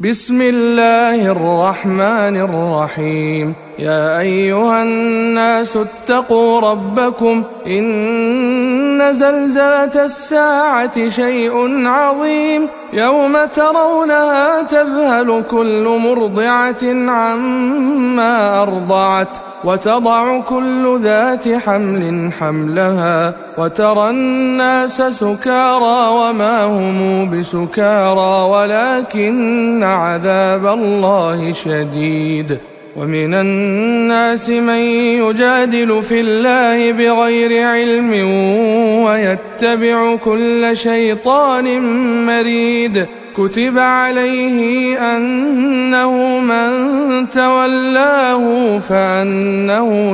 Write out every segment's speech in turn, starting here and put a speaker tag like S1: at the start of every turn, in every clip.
S1: بسم الله الرحمن الرحيم. يا أيها الناس اتقوا ربكم إن زلزلة الساعة شيء عظيم يوم ترونها تذهل كل مرضعة عما أرضعت وتضع كل ذات حمل حملها وترى الناس سكارى وما هم بسكارى ولكن عذاب الله شديد. ومن الناس من يجادل في الله بغير علم ويتبع كل شيطان مريد. كتب عليه أنه من تولاه فأنه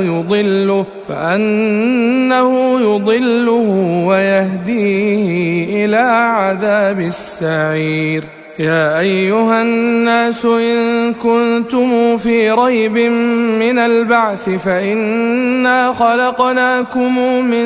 S1: يضله ويهديه إلى عذاب السعير. يا أيها الناس إن كنتم في ريب من البعث فإنا خلقناكم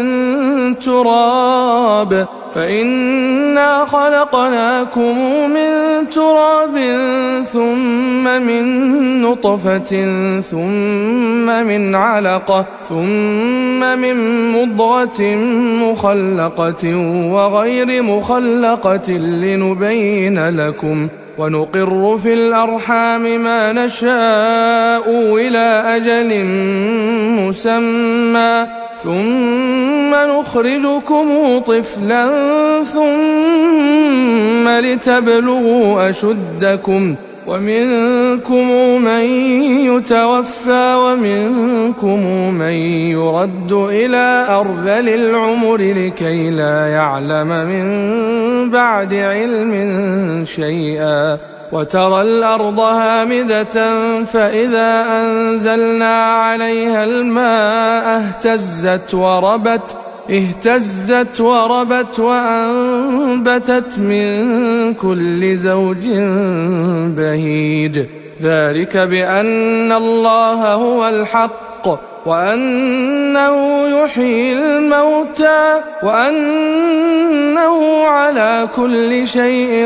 S1: من تراب ثم من نطفة ثم من علقة ثم من مضغة مخلقة وغير مخلقة لنبين لكم ونقر في الأرحام ما نشاء إلى أجل مسمى ثم نخرجكم طفلا ثم لتبلغوا أشدكم ومنكم من يتوفى ومنكم من يرد إلى أرذل العمر لكي لا يعلم من بعد علم شيئا. وترى الأرض هامدة فإذا أنزلنا عليها الماء اهتزت وربت وأنبتت من كل زوج بهيج. ذلك بأن الله هو الحق وأنه يحيي الموتى وأنه على كل شيء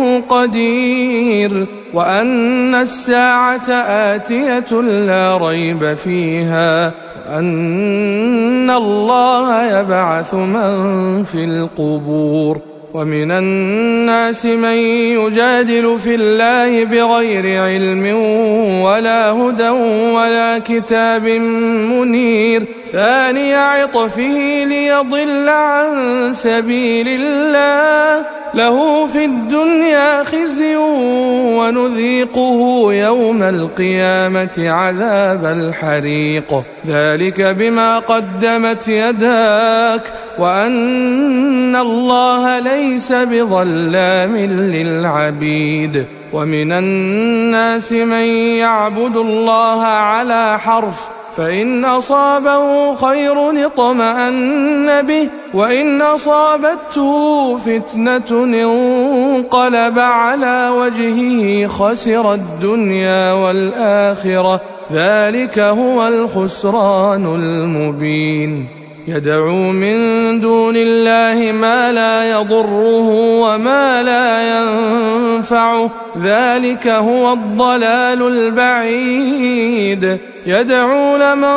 S1: قدير وأن الساعة آتية لا ريب فيها وأن الله يبعث من في القبور. ومن الناس من يجادل في الله بغير علم ولا هدى ولا كتاب منير ثاني عطفه ليضل عن سبيل الله له في الدنيا خزي ونذيقه يوم القيامة عذاب الحريق. ذلك بما قدمت يداك وأن الله ليس بظلام للعبيد. ومن الناس من يعبد الله على حرف فإن أصابه خير اطمأن به وإن أصابته فتنة انقلب على وجهه خسر الدنيا والآخرة ذلك هو الخسران المبين. يدعو من دون الله ما لا يضره وما لا ينفعه ذلك هو الضلال البعيد. يدعو لمن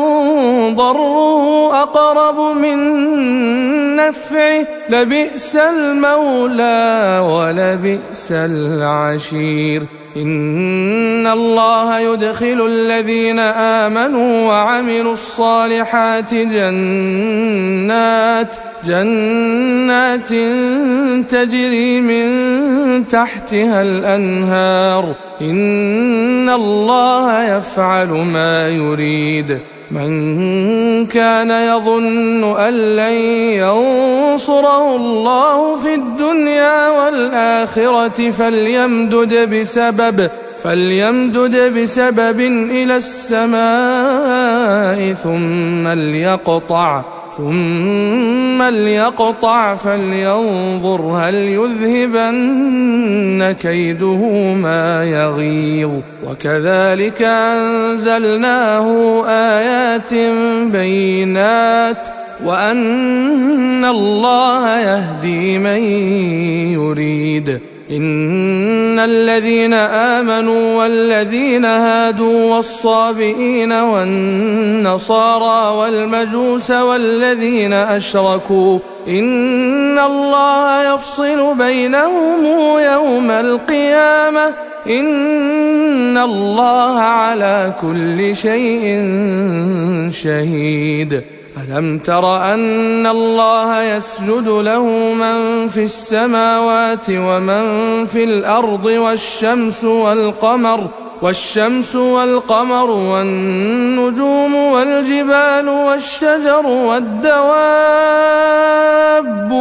S1: ضره أقرب من نفعه لبئس المولى ولبئس العشير. إن الله يدخل الذين آمنوا وعملوا الصالحات جنات تجري من تحتها الأنهار إن الله يفعل ما يريد. من كان يظن أن لن ينصره الله في الدنيا والآخرة فليمدد بسبب إلى السماء ثم ليقطع فلينظر هل يذهبن كيده ما يغيظ. وكذلك أنزلناه آيات بينات وأن الله يهدي من يريد إن الذين آمنوا والذين هادوا والصابئين والنصارى والمجوس والذين أشركوا إن الله يفصل بينهم يوم القيامة إن الله على كل شيء شهيد. ألم تر أن الله يسجد له من في السماوات ومن في الأرض والشمس والقمر والنجوم والجبال والشجر والدواب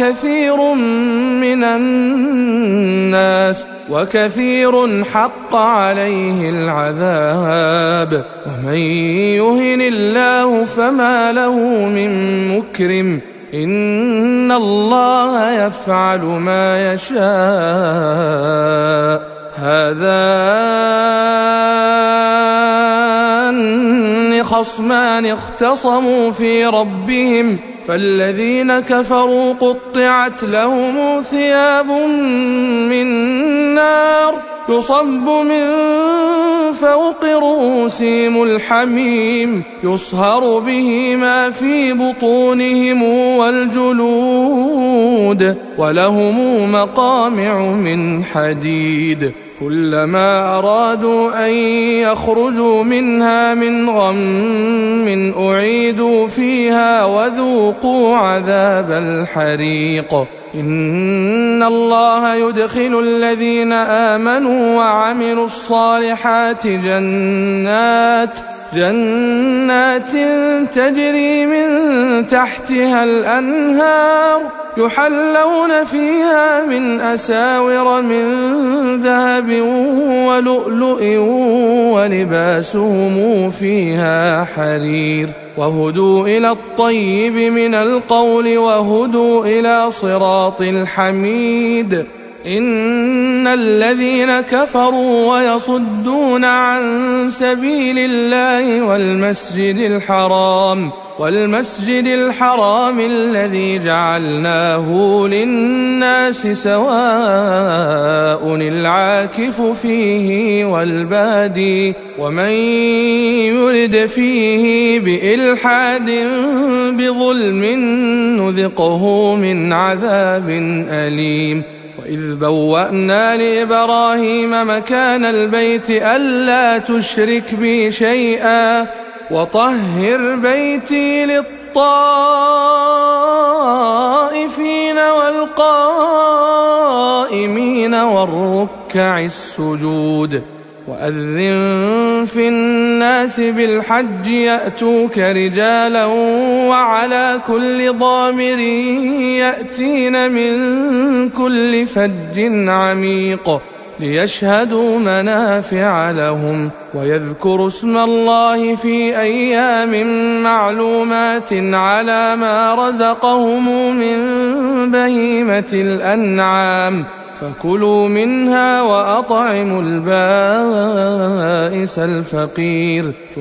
S1: وكثير حق عليه العذاب ومن يهن الله فما له من مكرم إن الله يفعل ما يشاء. هذان خصمان اختصموا في ربهم فالذين كفروا قطعت لهم ثياب من نار يصب من فوق رؤوسهم الحميم يصهر به ما في بطونهم والجلود ولهم مقامع من حديد كلما أرادوا أن يخرجوا منها من غم أعيدوا فيها وذوقوا عذاب الحريق. إن الله يدخل الذين آمنوا وعملوا الصالحات جنات تجري من تحتها الأنهار يحلون فيها من أساور من ذهب ولؤلؤ ولباسهم فيها حرير وهدوا إلى الطيب من القول وهدوا إلى صراط الحميد. إن الذين كفروا ويصدون عن سبيل الله والمسجد الحرام الذي جعلناه للناس سواء العاكف فيه والبادي ومن يرد فيه بإلحاد بظلم نذقه من عذاب أليم. وإذ بوأنا لإبراهيم مكان البيت ألا تشرك بي شيئا وطهر بيتي للطائفين والقائمين والركع السجود. وأذن في الناس بالحج يأتوك رجالا وعلى كل ضامر يأتين من كل فج عميق ليشهدوا منافع لهم ويذكروا اسم الله في أيام معلومات على ما رزقهم من بهيمة الأنعام فكلوا منها وأطعموا البائس الفقير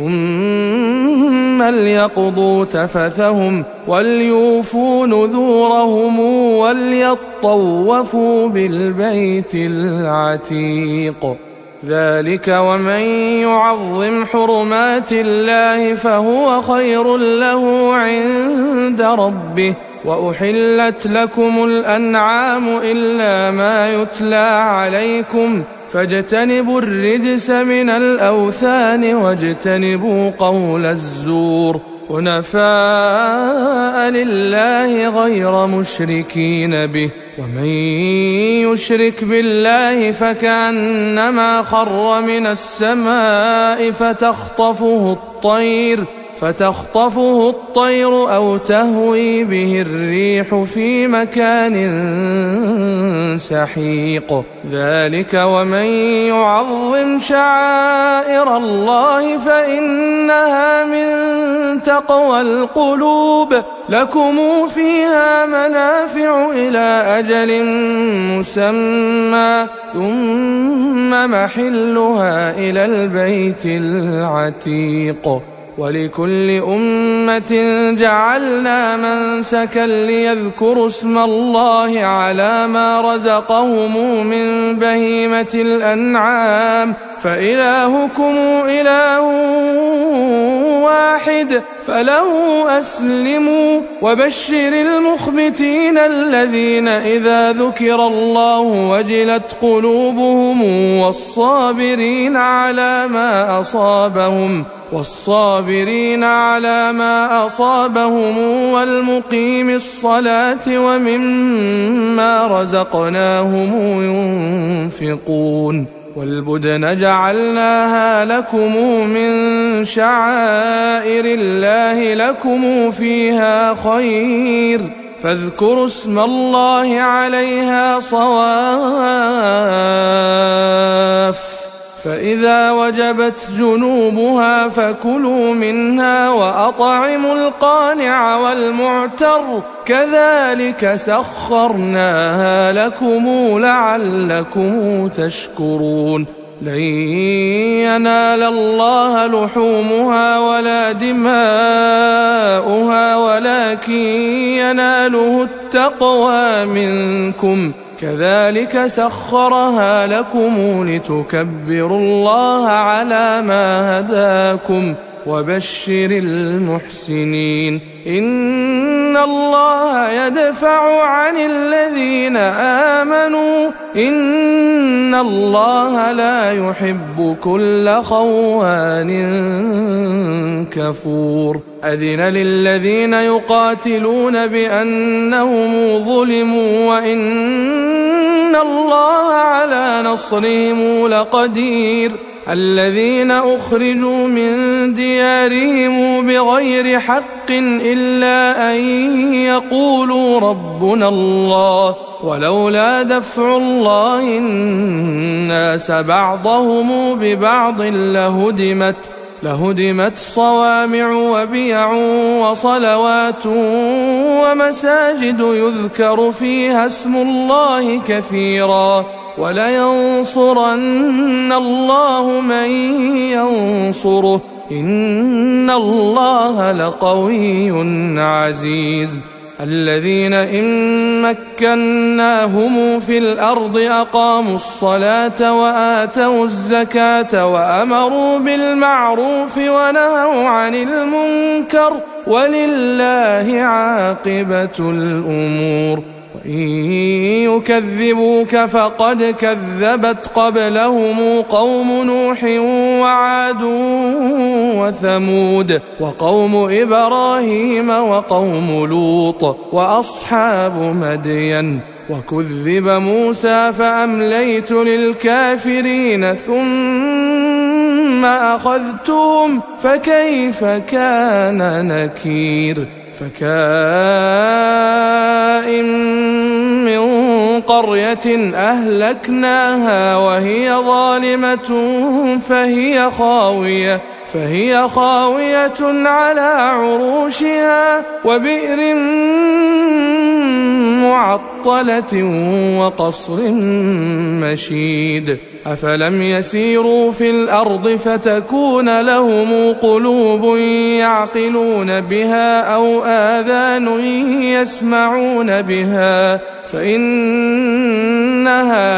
S1: ثم ليقضوا تفثهم وليوفوا نذورهم وليطوفوا بالبيت العتيق. ذلك ومن يعظم حرمات الله فهو خير له عند ربه. وأحلت لكم الأنعام إلا ما يتلى عليكم فاجتنبوا الرجس من الأوثان واجتنبوا قول الزور حنفاء لله غير مشركين به. ومن يشرك بالله فكأنما خر من السماء فتخطفه الطير أو تهوي به الريح في مكان سحيق. ذلك ومن يعظم شعائر الله فإنها من تقوى القلوب. لكم فيها منافع إلى أجل مسمى ثم محلها إلى البيت العتيق. ولكل أمة جعلنا منسكا ليذكروا اسم الله على ما رزقهم من بهيمة الأنعام فإلهكم إله واحد فله أسلموا وبشر المخبتين الذين إذا ذكر الله وجلت قلوبهم والصابرين على ما أصابهم والمقيم الصلاة ومما رزقناهم ينفقون والبدن جعلناها لكم من شعائر الله لكم فيها خير فاذكروا اسم الله عليها صواف فإذا وجبت جنوبها فكلوا منها وأطعموا القانع والمعتر كذلك سخرناها لكم لعلكم تشكرون لن ينال الله لحومها ولا دماؤها ولكن يناله التقوى منكم كذلك سخرها لكم لتكبروا الله على ما هداكم وبشر المحسنين إن الله يدفع عن الذين آمنوا إن الله لا يحب كل خوان كفور أذن للذين يقاتلون بأنهم ظلموا وإن الله على نصرهم لقدير الذين أخرجوا من ديارهم بغير حق إلا أن يقولوا ربنا الله ولولا دفع الله الناس بعضهم ببعض لهدمت صوامع وبيع وصلوات ومساجد يذكر فيها اسم الله كثيرا ولينصرن الله من ينصره إن الله لقوي عزيز الذين إن مكناهم في الأرض أقاموا الصلاة وآتوا الزكاة وأمروا بالمعروف ونهوا عن المنكر ولله عاقبة الأمور وإن يكذبوك فقد كذبت قبلهم قوم نوح وعاد وثمود وقوم إبراهيم وقوم لوط وأصحاب مدين وكذب موسى فأمليت للكافرين ثم أخذتهم فكيف كان نكير فكائن من قرية أهلكناها وهي ظالمة فهي خاوية على عروشها وبئر معطلة وقصر مشيد أفلم يسيروا في الأرض فتكون لهم قلوب يعقلون بها أو آذان يسمعون بها فإنها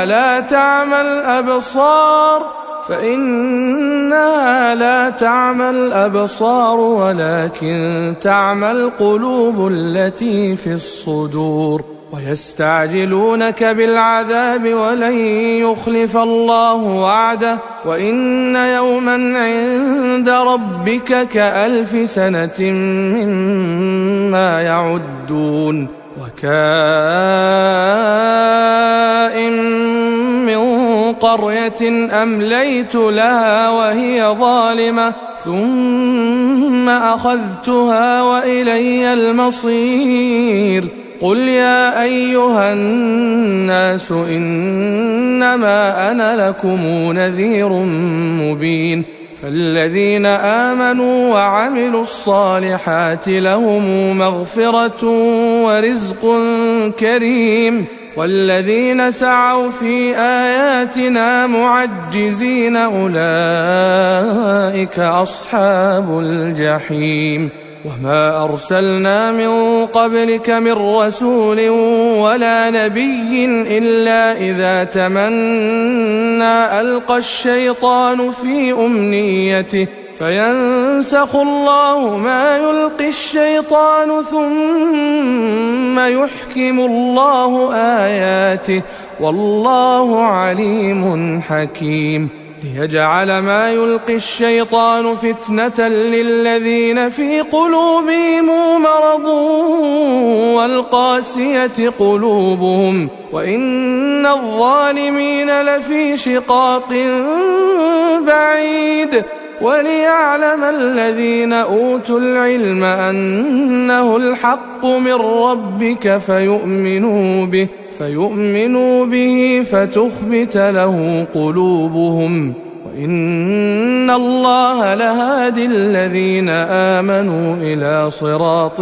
S1: لا تعمى الأبصار ولكن تعمى القلوب التي في الصدور ويستعجلونك بالعذاب ولن يخلف الله وعده وإن يوما عند ربك كألف سنة مما يعدون وكائن من قرية أمليت لها وهي ظالمة ثم أخذتها وإلي المصير قل يا أيها الناس إنما أنا لكم نذير مبين فالذين آمنوا وعملوا الصالحات لهم مغفرة ورزق كريم والذين سعوا في آياتنا معجزين أولئك أصحاب الجحيم وما أرسلنا من قبلك من رسول ولا نبي إلا إذا تمنى ألقى الشيطان في أمنيته فينسخ الله ما يلقي الشيطان ثم يحكم الله آياته والله عليم حكيم ليجعل ما يلقي الشيطان فتنة للذين في قلوبهم مرض والقاسية قلوبهم وإن الظالمين لفي شقاق بعيد وليعلم الذين أوتوا العلم أنه الحق من ربك فيؤمنوا به فتخبت له قلوبهم وإن الله لهادي الذين آمنوا إلى صراط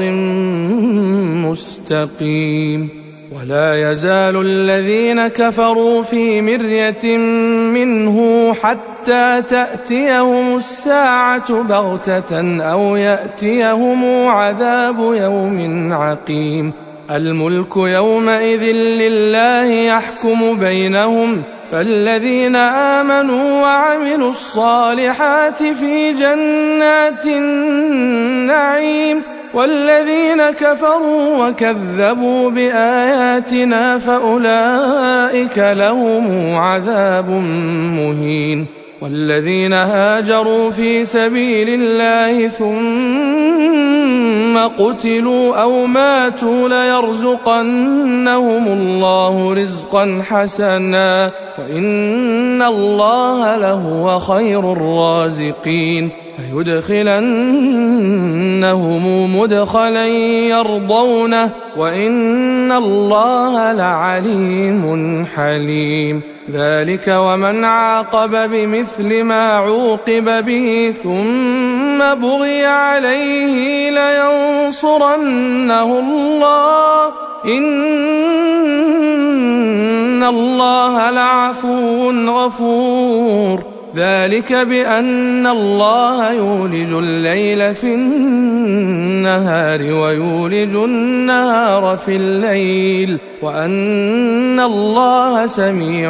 S1: مستقيم ولا يزال الذين كفروا في مرية منه حتى تأتيهم الساعة بغتة أو يأتيهم عذاب يوم عقيم الملك يومئذ لله يحكم بينهم فالذين آمنوا وعملوا الصالحات في جنات النعيم والذين كفروا وكذبوا بآياتنا فأولئك لهم عذاب مهين والذين هاجروا في سبيل الله ثم قتلوا أو ماتوا ليرزقنهم الله رزقا حسنا وإن الله لهو خير الرازقين ليدخلنهم مدخلا يرضونه وإن الله لعليم حليم ذلك ومن عاقب بمثل ما عوقب به ثم بغي عليه لينصرنه الله إن الله لعفو غفور ذلك بأن الله يولج الليل في النهار ويولج النهار في الليل وأن الله سميع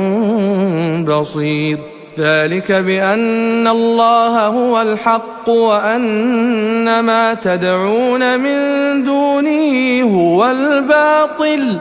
S1: بصير ذلك بأن الله هو الحق وأن ما تدعون من دونه هو الباطل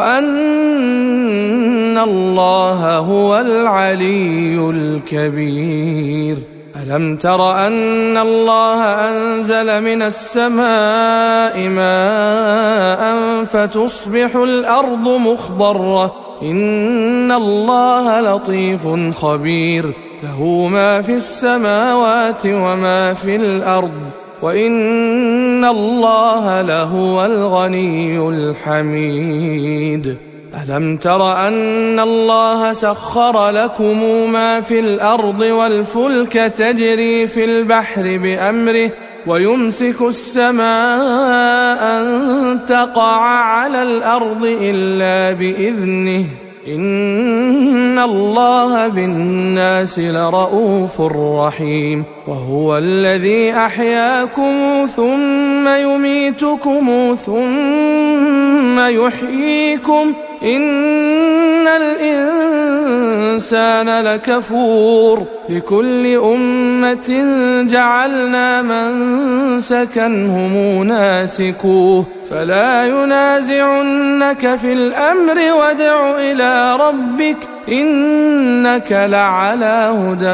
S1: وأن الله هو العلي الكبير ألم تر أن الله أنزل من السماء ماء فتصبح الأرض مخضرة إن الله لطيف خبير له ما في السماوات وما في الأرض وإن الله لهو الغني الحميد ألم تر أن الله سخر لكم ما في الأرض والفلك تجري في البحر بأمره ويمسك السماء أن تقع على الأرض إلا بإذنه إن الله بالناس لرؤوف رحيم وهو الذي أحياكم ثم يميتكم ثم يحييكم إن الإنسان لكفور لكل أمة جعلنا منسكا هم ناسكوه فلا ينازعنك في الأمر وادع إلى ربك إنك لعلى هدى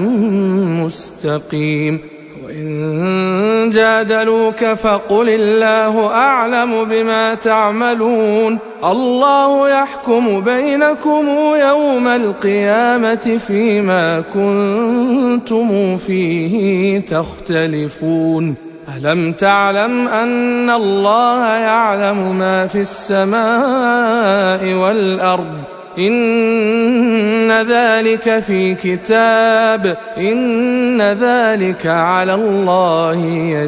S1: مستقيم وإن جادلوك فقل الله أعلم بما تعملون الله يحكم بينكم يوم القيامة فيما كنتم فيه تختلفون ألم تعلم أن الله يعلم ما في السماء والأرض إن ذلك في كتاب إن ذلك على الله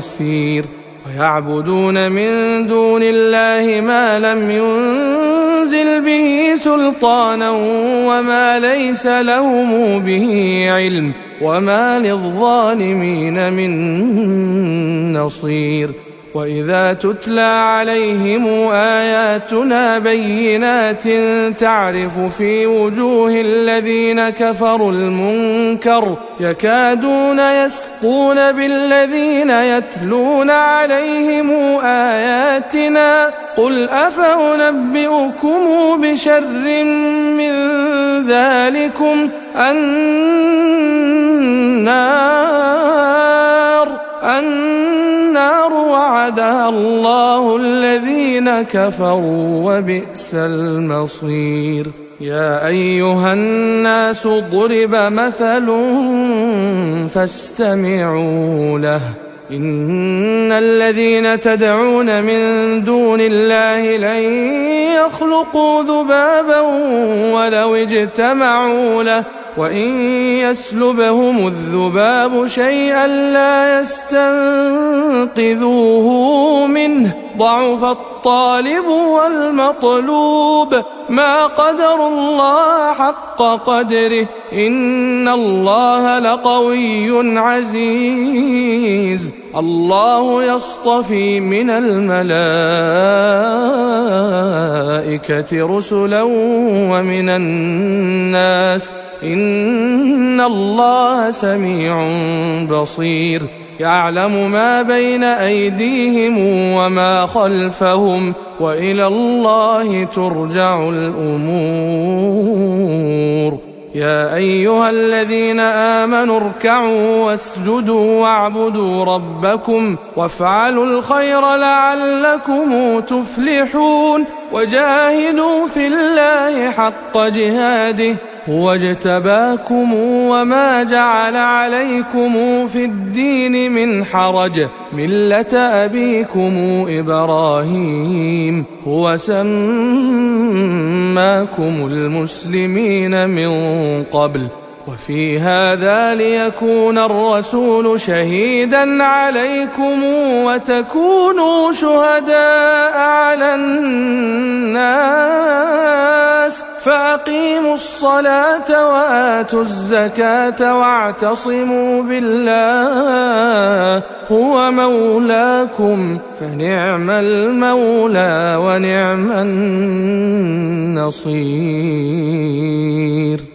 S1: يسير ويعبدون من دون الله ما لم ينزل ينزل به سلطانا وما ليس لهم به علم وما للظالمين من نصير. وإذا تتلى عليهم آياتنا بينات تعرف في وجوه الذين كفروا المنكر يكادون يسقون بالذين يتلون عليهم آياتنا قل أفأنبئكم بشر من ذلكم النار وعدها الله الذين كفروا وبئس المصير. يا أيها الناس ضرب مثل فاستمعوا له إن الذين تدعون من دون الله لن يخلقوا ذبابا ولو اجتمعوا له وإن يسلبهم الذباب شيئا لا يستنقذوه منه ضعف الطالب والمطلوب ما قدروا الله حق قدره إن الله لقوي عزيز. الله يصطفي من الملائكة رسلا ومن الناس إن الله سميع بصير. يعلم ما بين أيديهم وما خلفهم وإلى الله ترجع الأمور. يا أيها الذين آمنوا اركعوا واسجدوا واعبدوا ربكم وافعلوا الخير لعلكم تفلحون. وجاهدوا في الله حق جهاده هو اجتباكم وما جعل عليكم في الدين من حرج ملة أبيكم إبراهيم هو سماكم المسلمين من قبل وفي هذا ليكون الرسول شهيدا عليكم وتكونوا شهداء على الناس فأقيموا الصلاة وآتوا الزكاة واعتصموا بالله هو مولاكم فنعم المولى ونعم النصير.